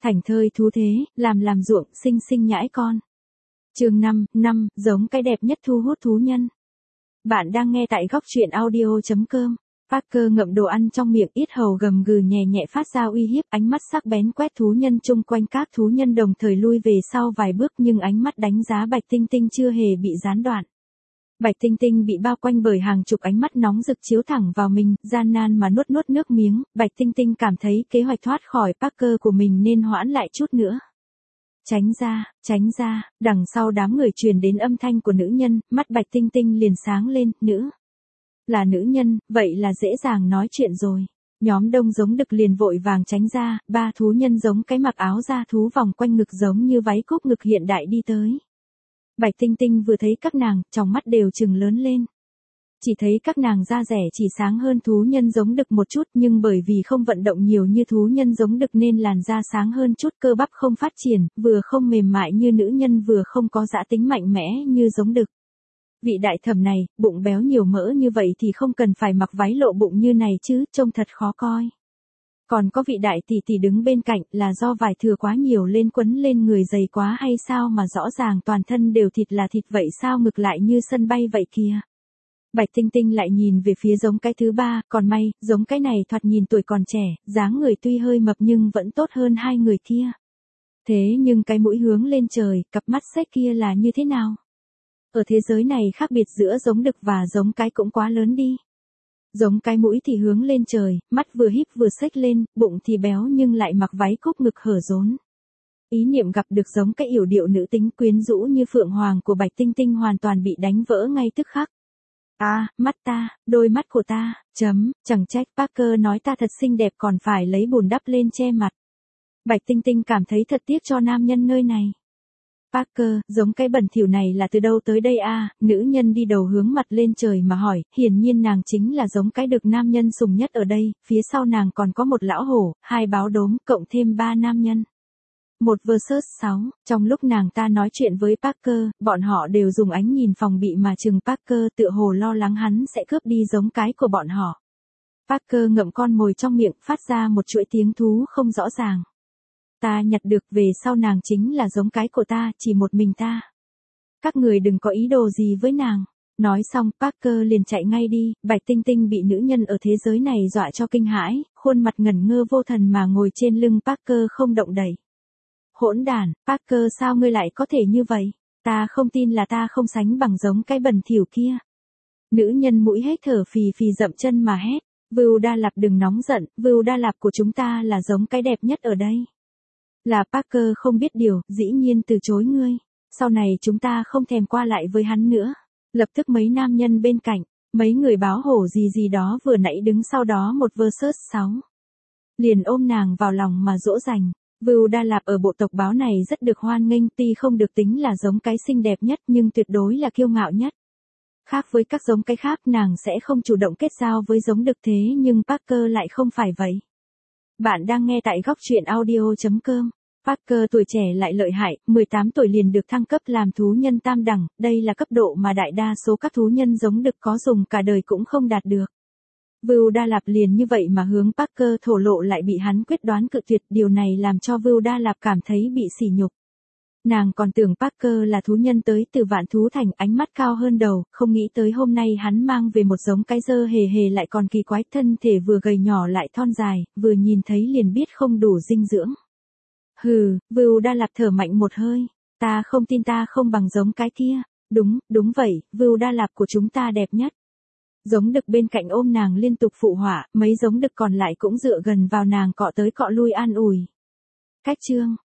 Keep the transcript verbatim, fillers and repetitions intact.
Thành thơi thú thế, làm làm ruộng, sinh sinh nhãi con. Chương năm, năm, giống cái đẹp nhất thu hút thú nhân. Bạn đang nghe tại góc truyện audio chấm com. Parker ngậm đồ ăn trong miệng, yết hầu gầm gừ nhẹ nhẹ phát ra uy hiếp, ánh mắt sắc bén quét thú nhân chung quanh, các thú nhân đồng thời lui về sau vài bước nhưng ánh mắt đánh giá Bạch Tinh Tinh chưa hề bị gián đoạn. Bạch Tinh Tinh bị bao quanh bởi hàng chục ánh mắt nóng rực chiếu thẳng vào mình, gian nan mà nuốt nuốt nước miếng, Bạch Tinh Tinh cảm thấy kế hoạch thoát khỏi Parker của mình nên hoãn lại chút nữa. Tránh ra, tránh ra, đằng sau đám người truyền đến âm thanh của nữ nhân, mắt Bạch Tinh Tinh liền sáng lên, nữ. Là nữ nhân, vậy là dễ dàng nói chuyện rồi. Nhóm đông giống đực liền vội vàng tránh ra, ba thú nhân giống cái mặc áo da thú vòng quanh ngực giống như váy cúc ngực hiện đại đi tới. Bạch Tinh Tinh vừa thấy các nàng, trong mắt đều trừng lớn lên. Chỉ thấy các nàng da rẻ chỉ sáng hơn thú nhân giống đực một chút, nhưng bởi vì không vận động nhiều như thú nhân giống đực nên làn da sáng hơn chút, cơ bắp không phát triển, vừa không mềm mại như nữ nhân vừa không có dã tính mạnh mẽ như giống đực. Vị đại thẩm này, bụng béo nhiều mỡ như vậy thì không cần phải mặc váy lộ bụng như này chứ, trông thật khó coi. Còn có vị đại tỷ tỷ đứng bên cạnh, là do vải thừa quá nhiều lên quấn lên người dày quá hay sao mà rõ ràng toàn thân đều thịt là thịt vậy sao, ngực lại như sân bay vậy kìa. Bạch Tinh Tinh lại nhìn về phía giống cái thứ ba, còn may, giống cái này thoạt nhìn tuổi còn trẻ, dáng người tuy hơi mập nhưng vẫn tốt hơn hai người kia. Thế nhưng cái mũi hướng lên trời, cặp mắt xếch kia là như thế nào? Ở thế giới này khác biệt giữa giống đực và giống cái cũng quá lớn đi. Giống cái mũi thì hướng lên trời, mắt vừa híp vừa xếch lên, bụng thì béo nhưng lại mặc váy cúc ngực hở rốn. Ý niệm gặp được giống cái yểu điệu nữ tính quyến rũ như phượng hoàng của Bạch Tinh Tinh hoàn toàn bị đánh vỡ ngay tức khắc. À, mắt ta, đôi mắt của ta, chấm, chẳng trách Parker nói ta thật xinh đẹp còn phải lấy bùn đắp lên che mặt. Bạch Tinh Tinh cảm thấy thật tiếc cho nam nhân nơi này. Parker, giống cái bẩn thỉu này là từ đâu tới đây à? Nữ nhân đi đầu hướng mặt lên trời mà hỏi, hiển nhiên nàng chính là giống cái được nam nhân sùng nhất ở đây, phía sau nàng còn có một lão hổ, hai báo đốm, cộng thêm ba nam nhân. Một versus sáu, trong lúc nàng ta nói chuyện với Parker, bọn họ đều dùng ánh nhìn phòng bị mà chừng Parker, tựa hồ lo lắng hắn sẽ cướp đi giống cái của bọn họ. Parker ngậm con mồi trong miệng, phát ra một chuỗi tiếng thú không rõ ràng. Ta nhặt được, về sau nàng chính là giống cái của ta, chỉ một mình ta. Các người đừng có ý đồ gì với nàng. Nói xong Parker liền chạy ngay đi, Bạch Tinh Tinh bị nữ nhân ở thế giới này dọa cho kinh hãi, khuôn mặt ngẩn ngơ vô thần mà ngồi trên lưng Parker không động đậy. Hỗn đản, Parker sao ngươi lại có thể như vậy? Ta không tin là ta không sánh bằng giống cái bẩn thỉu kia. Nữ nhân mũi hết thở phì phì dậm chân mà hét, Vưu Đa Lạp đừng nóng giận, Vưu Đa Lạp của chúng ta là giống cái đẹp nhất ở đây. Là Parker không biết điều, dĩ nhiên từ chối ngươi. Sau này chúng ta không thèm qua lại với hắn nữa. Lập tức mấy nam nhân bên cạnh, mấy người báo hổ gì gì đó vừa nãy đứng sau đó một versus sáu. Liền ôm nàng vào lòng mà dỗ dành. Vưu Đa Lạp ở bộ tộc báo này rất được hoan nghênh, tuy không được tính là giống cái xinh đẹp nhất nhưng tuyệt đối là kiêu ngạo nhất. Khác với các giống cái khác, nàng sẽ không chủ động kết giao với giống đực, thế nhưng Parker lại không phải vậy. Bạn đang nghe tại góc truyện audio chấm com. Parker tuổi trẻ lại lợi hại, mười tám tuổi liền được thăng cấp làm thú nhân tam đẳng, đây là cấp độ mà đại đa số các thú nhân giống đực có dùng cả đời cũng không đạt được. Vưu Đa Lạp liền như vậy mà hướng Parker thổ lộ lại bị hắn quyết đoán cự tuyệt, điều này làm cho Vưu Đa Lạp cảm thấy bị sỉ nhục. Nàng còn tưởng Parker là thú nhân tới từ Vạn Thú Thành, ánh mắt cao hơn đầu, không nghĩ tới hôm nay hắn mang về một giống cái dơ hề hề lại còn kỳ quái, thân thể vừa gầy nhỏ lại thon dài, vừa nhìn thấy liền biết không đủ dinh dưỡng. Hừ, Vưu Đa Lạp thở mạnh một hơi, ta không tin ta không bằng giống cái kia, đúng, đúng vậy, Vưu Đa Lạp của chúng ta đẹp nhất. Giống đực bên cạnh ôm nàng liên tục phụ họa, mấy giống đực còn lại cũng dựa gần vào nàng cọ tới cọ lui an ủi. Cách chương,